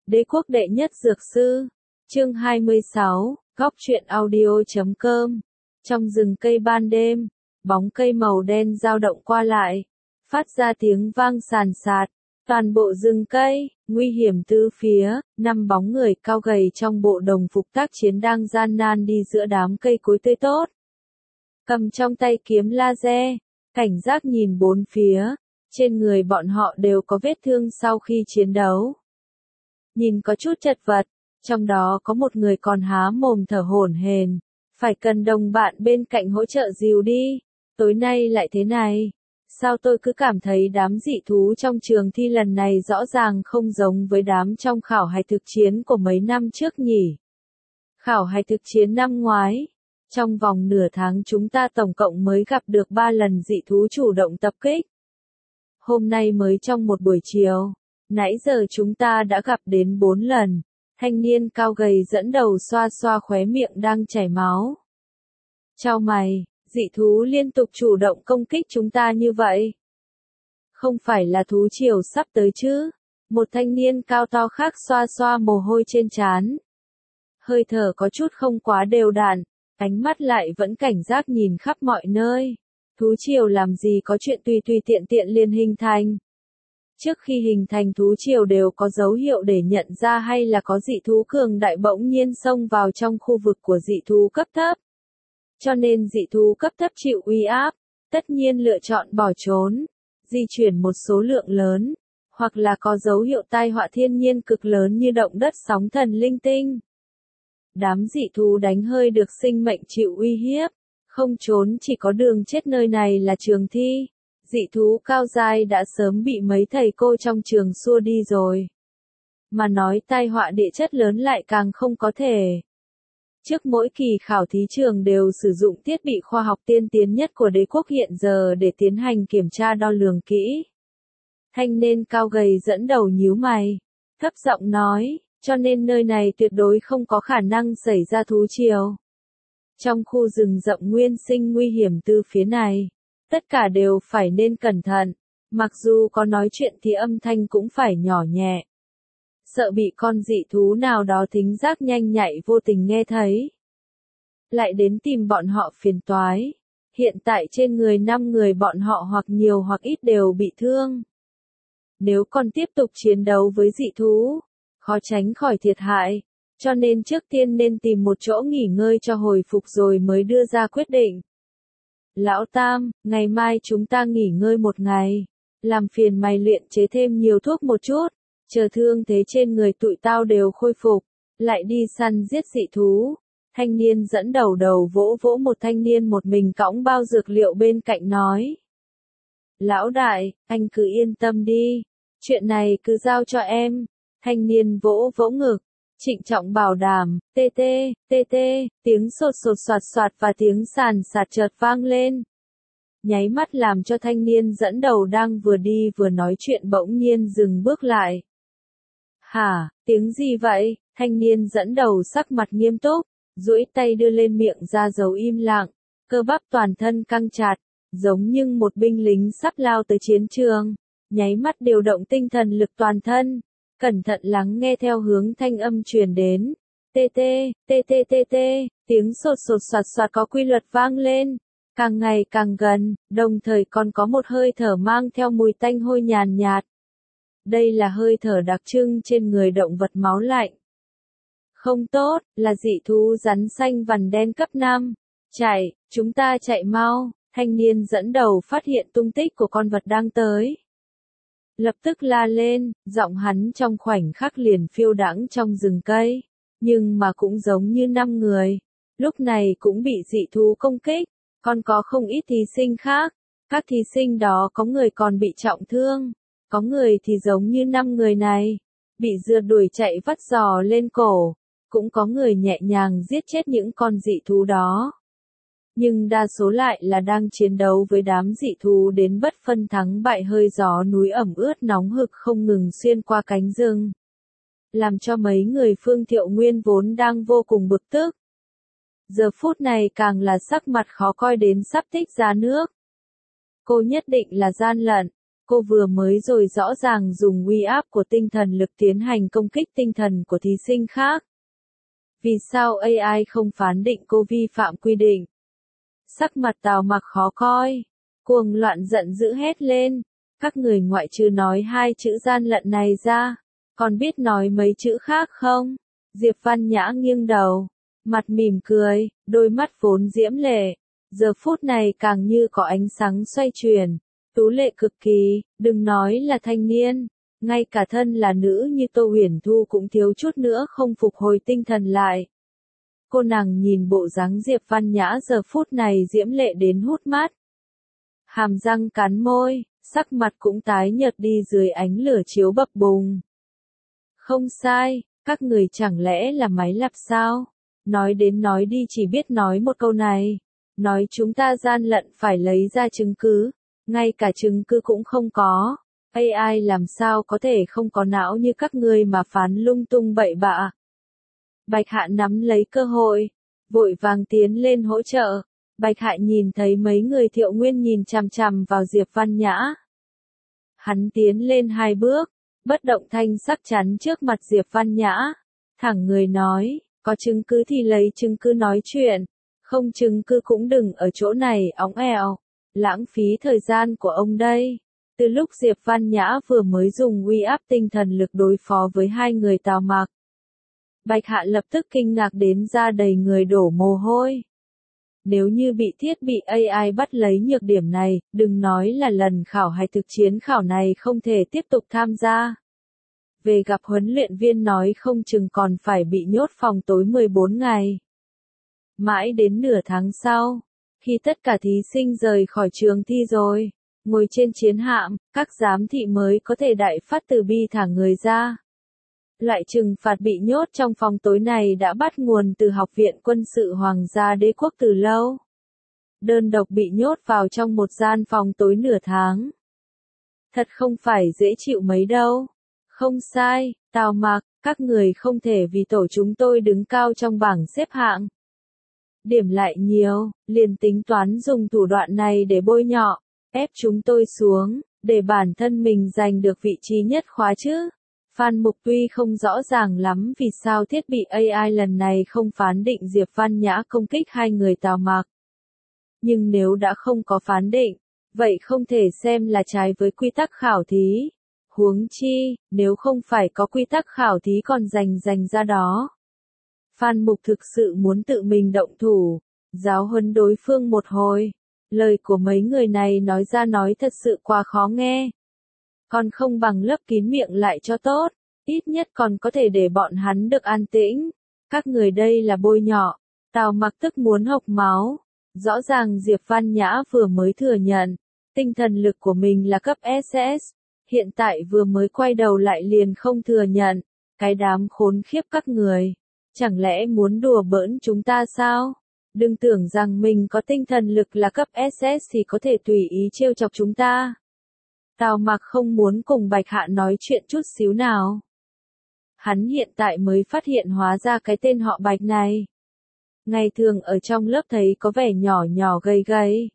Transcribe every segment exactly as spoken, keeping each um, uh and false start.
Đế quốc đệ nhất dược sư. Chương hai mươi sáu, góc truyện audio chấm com. Trong rừng cây ban đêm, bóng cây màu đen dao động qua lại, phát ra tiếng vang sàn sạt. Toàn bộ rừng cây, nguy hiểm tứ phía, năm bóng người cao gầy trong bộ đồng phục tác chiến đang gian nan đi giữa đám cây cối tươi tốt. Cầm trong tay kiếm laser, cảnh giác nhìn bốn phía, trên người bọn họ đều có vết thương sau khi chiến đấu. Nhìn có chút chật vật, trong đó có một người còn há mồm thở hổn hển, phải cần đồng bạn bên cạnh hỗ trợ dìu đi. Tối nay lại thế này, sao tôi cứ cảm thấy đám dị thú trong trường thi lần này rõ ràng không giống với đám trong khảo hạch thực chiến của mấy năm trước nhỉ? Khảo hạch thực chiến năm ngoái, trong vòng nửa tháng chúng ta tổng cộng mới gặp được ba lần dị thú chủ động tập kích. Hôm nay mới trong một buổi chiều, nãy giờ chúng ta đã gặp đến bốn lần. Thanh niên cao gầy dẫn đầu xoa xoa khóe miệng đang chảy máu. Chau mày, dị thú liên tục chủ động công kích chúng ta như vậy. Không phải là thú triều sắp tới chứ? Một thanh niên cao to khác xoa xoa mồ hôi trên trán. Hơi thở có chút không quá đều đặn, ánh mắt lại vẫn cảnh giác nhìn khắp mọi nơi. Thú triều làm gì có chuyện tùy tùy tiện tiện liền hình thành. Trước khi hình thành thú triều đều có dấu hiệu để nhận ra hay là có dị thú cường đại bỗng nhiên xông vào trong khu vực của dị thú cấp thấp. Cho nên dị thú cấp thấp chịu uy áp, tất nhiên lựa chọn bỏ trốn, di chuyển một số lượng lớn, hoặc là có dấu hiệu tai họa thiên nhiên cực lớn như động đất sóng thần linh tinh. Đám dị thú đánh hơi được sinh mệnh chịu uy hiếp, không trốn chỉ có đường chết, nơi này là trường thi. Dị thú cao giai đã sớm bị mấy thầy cô trong trường xua đi rồi. Mà nói tai họa địa chất lớn lại càng không có thể. Trước mỗi kỳ khảo thí trường đều sử dụng thiết bị khoa học tiên tiến nhất của đế quốc hiện giờ để tiến hành kiểm tra đo lường kỹ. Thanh niên cao gầy dẫn đầu nhíu mày, thấp giọng nói, cho nên nơi này tuyệt đối không có khả năng xảy ra thú triều. Trong khu rừng rậm nguyên sinh nguy hiểm từ phía này, tất cả đều phải nên cẩn thận, mặc dù có nói chuyện thì âm thanh cũng phải nhỏ nhẹ. Sợ bị con dị thú nào đó thính giác nhanh nhạy vô tình nghe thấy. Lại đến tìm bọn họ phiền toái. Hiện tại trên người năm người bọn họ hoặc nhiều hoặc ít đều bị thương. Nếu còn tiếp tục chiến đấu với dị thú, khó tránh khỏi thiệt hại. Cho nên trước tiên nên tìm một chỗ nghỉ ngơi cho hồi phục rồi mới đưa ra quyết định. Lão Tam, ngày mai chúng ta nghỉ ngơi một ngày. Làm phiền mày luyện chế thêm nhiều thuốc một chút. Chờ thương thế trên người tụi tao đều khôi phục. Lại đi săn giết dị thú. Thanh niên dẫn đầu đầu vỗ vỗ một thanh niên một mình cõng bao dược liệu bên cạnh nói. Lão đại, anh cứ yên tâm đi. Chuyện này cứ giao cho em. Thanh niên vỗ vỗ ngực. Trịnh trọng bảo đảm, tê tê, tê tê, tiếng sột sột soạt soạt và tiếng sàn sạt chợt vang lên. Nháy mắt làm cho thanh niên dẫn đầu đang vừa đi vừa nói chuyện bỗng nhiên dừng bước lại. Hả, tiếng gì vậy? Thanh niên dẫn đầu sắc mặt nghiêm túc, duỗi tay đưa lên miệng ra dấu im lặng, cơ bắp toàn thân căng chặt, giống như một binh lính sắp lao tới chiến trường, nháy mắt điều động tinh thần lực toàn thân. Cẩn thận lắng nghe theo hướng thanh âm truyền đến. Tê tê, tê tê tê tê, tiếng sột sột soạt soạt có quy luật vang lên. Càng ngày càng gần, đồng thời còn có một hơi thở mang theo mùi tanh hôi nhàn nhạt. Đây là hơi thở đặc trưng trên người động vật máu lạnh. Không tốt, là dị thú rắn xanh vằn đen cấp năm. Chạy, chúng ta chạy mau. Thanh niên dẫn đầu phát hiện tung tích của con vật đang tới. Lập tức la lên, giọng hắn trong khoảnh khắc liền phiêu đãng trong rừng cây, nhưng mà cũng giống như năm người, lúc này cũng bị dị thú công kích, còn có không ít thí sinh khác, các thí sinh đó có người còn bị trọng thương, có người thì giống như năm người này, bị rượt đuổi chạy vắt giò lên cổ, cũng có người nhẹ nhàng giết chết những con dị thú đó. Nhưng đa số lại là đang chiến đấu với đám dị thú đến bất phân thắng bại, hơi gió núi ẩm ướt nóng hực không ngừng xuyên qua cánh rừng. Làm cho mấy người Phương Thiệu Nguyên vốn đang vô cùng bực tức. Giờ phút này càng là sắc mặt khó coi đến sắp tích ra nước. Cô nhất định là gian lận, Cô vừa mới rồi rõ ràng dùng uy áp của tinh thần lực tiến hành công kích tinh thần của thí sinh khác. Vì sao a i không phán định cô vi phạm quy định? Sắc mặt Tào Mặc khó coi, cuồng loạn giận dữ hét lên, các người ngoại trừ nói hai chữ gian lận này ra, còn biết nói mấy chữ khác không? Diệp Văn Nhã nghiêng đầu, mặt mỉm cười, đôi mắt vốn diễm lệ, giờ phút này càng như có ánh sáng xoay chuyển, tú lệ cực kỳ, đừng nói là thanh niên, ngay cả thân là nữ như Tô Huyền Thu cũng thiếu chút nữa không phục hồi tinh thần lại. Cô nàng nhìn bộ dáng Diệp Văn Nhã giờ phút này diễm lệ đến hút mắt. Hàm răng cắn môi, sắc mặt cũng tái nhợt đi dưới ánh lửa chiếu bập bùng. Không sai, các người chẳng lẽ là máy lặp sao? Nói đến nói đi chỉ biết nói một câu này. Nói chúng ta gian lận phải lấy ra chứng cứ. Ngay cả chứng cứ cũng không có. a i làm sao có thể không có não như các người mà phán lung tung bậy bạ. Bạch Hạ nắm lấy cơ hội, vội vàng tiến lên hỗ trợ. Bạch Hạ nhìn thấy mấy người Thiệu Nguyên nhìn chằm chằm vào Diệp Văn Nhã. Hắn tiến lên hai bước, bất động thanh sắc chắn trước mặt Diệp Văn Nhã. Thẳng người nói, có chứng cứ thì lấy chứng cứ nói chuyện, không chứng cứ cũng đừng ở chỗ này óng ẻo, lãng phí thời gian của ông đây. Từ lúc Diệp Văn Nhã vừa mới dùng uy áp tinh thần lực đối phó với hai người Tào Mặc, Bạch Hạ lập tức kinh ngạc đến da đầy người đổ mồ hôi. Nếu như bị thiết bị a i bắt lấy nhược điểm này, đừng nói là lần khảo hay thực chiến khảo này không thể tiếp tục tham gia. Về gặp huấn luyện viên nói không chừng còn phải bị nhốt phòng tối mười bốn ngày. Mãi đến nửa tháng sau, khi tất cả thí sinh rời khỏi trường thi rồi, ngồi trên chiến hạm, các giám thị mới có thể đại phát từ bi thả người ra. Loại trừng phạt bị nhốt trong phòng tối này đã bắt nguồn từ Học viện Quân sự Hoàng gia Đế quốc từ lâu. Đơn độc bị nhốt vào trong một gian phòng tối nửa tháng. Thật không phải dễ chịu mấy đâu. Không sai, Tào Mặc, các người không thể vì tổ chúng tôi đứng cao trong bảng xếp hạng. Điểm lại nhiều, liền tính toán dùng thủ đoạn này để bôi nhọ, ép chúng tôi xuống, để bản thân mình giành được vị trí nhất khóa chứ. Phan Mục tuy không rõ ràng lắm vì sao thiết bị a i lần này không phán định Diệp Văn Nhã công kích hai người Tào Mặc. Nhưng nếu đã không có phán định, vậy không thể xem là trái với quy tắc khảo thí. Huống chi, nếu không phải có quy tắc khảo thí còn giành giành ra đó. Phan Mục thực sự muốn tự mình động thủ, giáo huấn đối phương một hồi. Lời của mấy người này nói ra nói thật sự quá khó nghe. Còn không bằng lấp kín miệng lại cho tốt, ít nhất còn có thể để bọn hắn được an tĩnh. Các người đây là bôi nhọ. Tào Mặc tức muốn hộc máu. Rõ ràng Diệp Văn Nhã vừa mới thừa nhận, tinh thần lực của mình là cấp ét ét. Hiện tại vừa mới quay đầu lại liền không thừa nhận. Cái đám khốn khiếp các người. Chẳng lẽ muốn đùa bỡn chúng ta sao? Đừng tưởng rằng mình có tinh thần lực là cấp ét ét thì có thể tùy ý trêu chọc chúng ta. Tào Mặc không muốn cùng Bạch Hạ nói chuyện chút xíu nào. Hắn hiện tại mới phát hiện hóa ra cái tên họ Bạch này. Ngày thường ở trong lớp thấy có vẻ nhỏ nhỏ gầy gầy.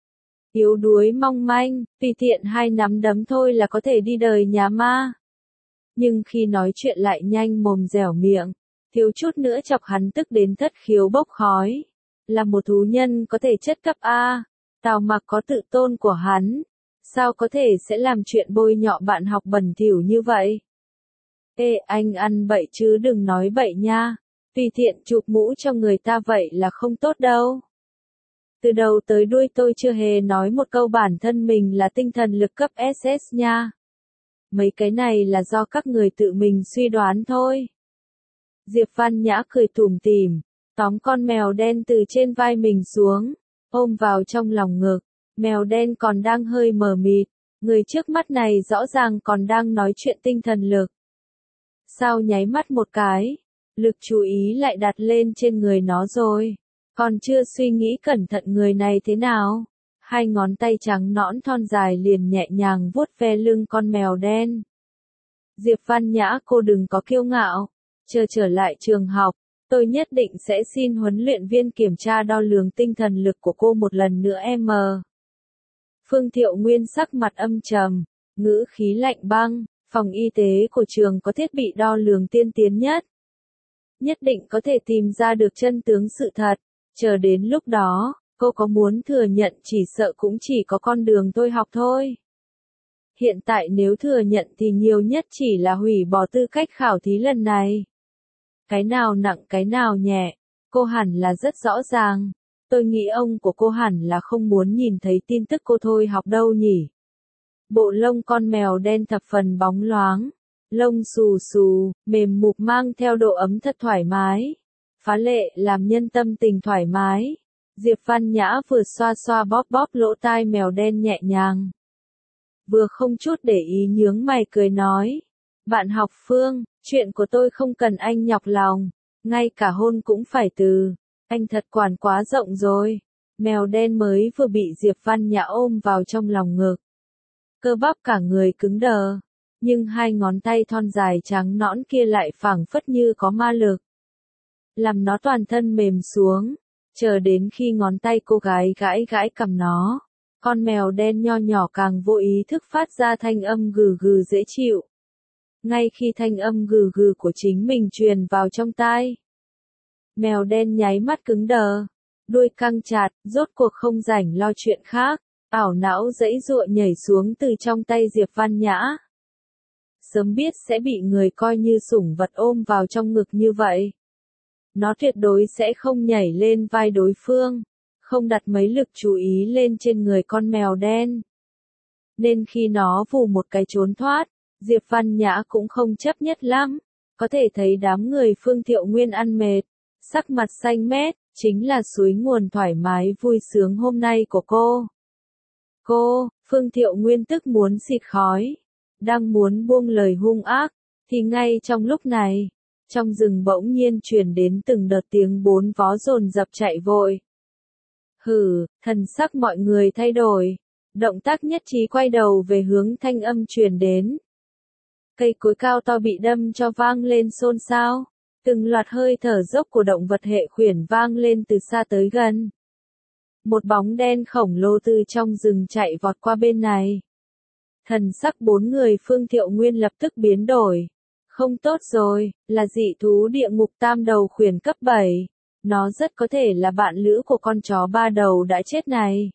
Yếu đuối mong manh, tùy tiện hai nắm đấm thôi là có thể đi đời nhà ma. Nhưng khi nói chuyện lại nhanh mồm dẻo miệng, thiếu chút nữa chọc hắn tức đến thất khiếu bốc khói. Là một thú nhân có thể chất cấp A, Tào Mặc có tự tôn của hắn. Sao có thể sẽ làm chuyện bôi nhọ bạn học bẩn thỉu như vậy? Ê, anh ăn bậy chứ đừng nói bậy nha. Tùy tiện chụp mũ cho người ta vậy là không tốt đâu. Từ đầu tới đuôi tôi chưa hề nói một câu bản thân mình là tinh thần lực cấp ét ét nha. Mấy cái này là do các người tự mình suy đoán thôi. Diệp Văn Nhã cười tủm tỉm, tóm con mèo đen từ trên vai mình xuống, ôm vào trong lòng ngực. Mèo đen còn đang hơi mờ mịt, người trước mắt này rõ ràng còn đang nói chuyện tinh thần lực. Sao nháy mắt một cái, lực chú ý lại đặt lên trên người nó rồi, còn chưa suy nghĩ cẩn thận người này thế nào. Hai ngón tay trắng nõn thon dài liền nhẹ nhàng vuốt ve lưng con mèo đen. Diệp Văn Nhã, cô đừng có kiêu ngạo, chờ trở lại trường học, tôi nhất định sẽ xin huấn luyện viên kiểm tra đo lường tinh thần lực của cô một lần nữa em. Phương Thiệu Nguyên sắc mặt âm trầm, ngữ khí lạnh băng, phòng y tế của trường có thiết bị đo lường tiên tiến nhất. Nhất định có thể tìm ra được chân tướng sự thật, chờ đến lúc đó, cô có muốn thừa nhận chỉ sợ cũng chỉ có con đường tôi học thôi. Hiện tại nếu thừa nhận thì nhiều nhất chỉ là hủy bỏ tư cách khảo thí lần này. Cái nào nặng cái nào nhẹ, cô hẳn là rất rõ ràng. Tôi nghĩ ông của cô hẳn là không muốn nhìn thấy tin tức cô thôi học đâu nhỉ. Bộ lông con mèo đen thập phần bóng loáng, lông xù xù, mềm mục mang theo độ ấm thật thoải mái. Phá lệ làm nhân tâm tình thoải mái. Diệp Văn Nhã vừa xoa xoa bóp bóp lỗ tai mèo đen nhẹ nhàng. Vừa không chút để ý nhướng mày cười nói. Bạn học Phương, chuyện của tôi không cần anh nhọc lòng, ngay cả hôn cũng phải từ. Anh thật quản quá rộng rồi. Mèo đen mới vừa bị Diệp Văn Nhã ôm vào trong lòng ngực. Cơ bắp cả người cứng đờ, nhưng hai ngón tay thon dài trắng nõn kia lại phảng phất như có ma lực. Làm nó toàn thân mềm xuống, chờ đến khi ngón tay cô gái gãi gãi cầm nó. Con mèo đen nho nhỏ càng vô ý thức phát ra thanh âm gừ gừ dễ chịu. Ngay khi thanh âm gừ gừ của chính mình truyền vào trong tai, mèo đen nháy mắt cứng đờ, đuôi căng chặt, rốt cuộc không rảnh lo chuyện khác, ảo não giãy giụa nhảy xuống từ trong tay Diệp Văn Nhã. Sớm biết sẽ bị người coi như sủng vật ôm vào trong ngực như vậy, nó tuyệt đối sẽ không nhảy lên vai đối phương, không đặt mấy lực chú ý lên trên người con mèo đen. Nên khi nó vù một cái trốn thoát, Diệp Văn Nhã cũng không chấp nhất lắm, có thể thấy đám người Phương Thiệu Nguyên ăn mệt, sắc mặt xanh mét, chính là suối nguồn thoải mái vui sướng hôm nay của cô. Cô, Phương Thiệu Nguyên tức muốn xịt khói, đang muốn buông lời hung ác, thì ngay trong lúc này, trong rừng bỗng nhiên truyền đến từng đợt tiếng bốn vó dồn dập chạy vội. Hừ, thần sắc mọi người thay đổi, động tác nhất trí quay đầu về hướng thanh âm truyền đến. Cây cối cao to bị đâm cho vang lên xôn xao, từng loạt hơi thở dốc của động vật hệ khuyển vang lên từ xa tới gần. Một bóng đen khổng lồ từ trong rừng chạy vọt qua bên này. Thần sắc bốn người Phương Thiệu Nguyên lập tức biến đổi. Không tốt rồi, là dị thú địa ngục tam đầu khuyển cấp bảy. Nó rất có thể là bạn lữ của con chó ba đầu đã chết này.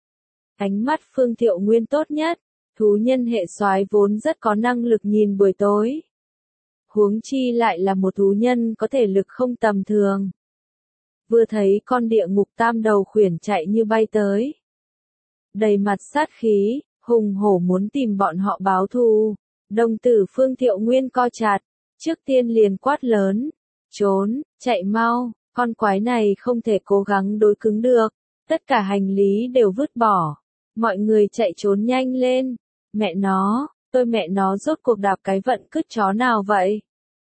Ánh mắt Phương Thiệu Nguyên tốt nhất, thú nhân hệ soái vốn rất có năng lực nhìn buổi tối. Huống chi lại là một thú nhân có thể lực không tầm thường. Vừa thấy con địa ngục tam đầu khuyển chạy như bay tới. Đầy mặt sát khí, hùng hổ muốn tìm bọn họ báo thù. Đồng tử Phương Thiệu Nguyên co chặt, trước tiên liền quát lớn. Trốn, chạy mau, con quái này không thể cố gắng đối cứng được. Tất cả hành lý đều vứt bỏ. Mọi người chạy trốn nhanh lên. Mẹ nó, tôi mẹ nó rốt cuộc đạp cái vận cứt chó nào vậy?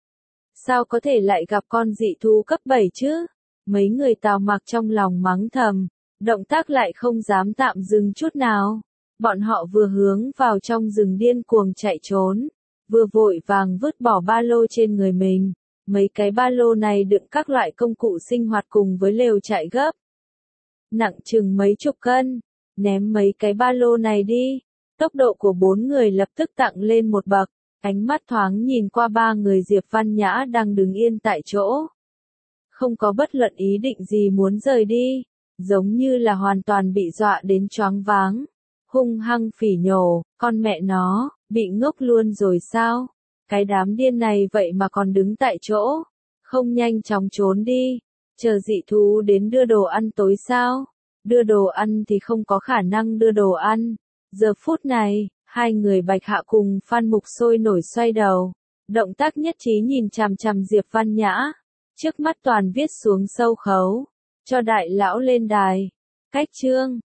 Sao có thể lại gặp con dị thú cấp bảy chứ? Mấy người Tào Mặc trong lòng mắng thầm, động tác lại không dám tạm dừng chút nào. Bọn họ vừa hướng vào trong rừng điên cuồng chạy trốn, vừa vội vàng vứt bỏ ba lô trên người mình. Mấy cái ba lô này đựng các loại công cụ sinh hoạt cùng với lều chạy gấp. Nặng chừng mấy chục cân, ném mấy cái ba lô này đi. Tốc độ của bốn người lập tức tăng lên một bậc, ánh mắt thoáng nhìn qua ba người Diệp Văn Nhã đang đứng yên tại chỗ. Không có bất luận ý định gì muốn rời đi, giống như là hoàn toàn bị dọa đến choáng váng. Hung hăng phỉ nhổ, con mẹ nó, bị ngốc luôn rồi sao? Cái đám điên này vậy mà còn đứng tại chỗ, không nhanh chóng trốn đi, chờ dị thú đến đưa đồ ăn tối sao? Đưa đồ ăn thì không có khả năng đưa đồ ăn. Giờ phút này, hai người Bạch Hạ cùng Phan Mục sôi nổi xoay đầu, động tác nhất trí nhìn chằm chằm Diệp Văn Nhã, trước mắt toàn viết xuống sâu khấu, cho đại lão lên đài. Cách chương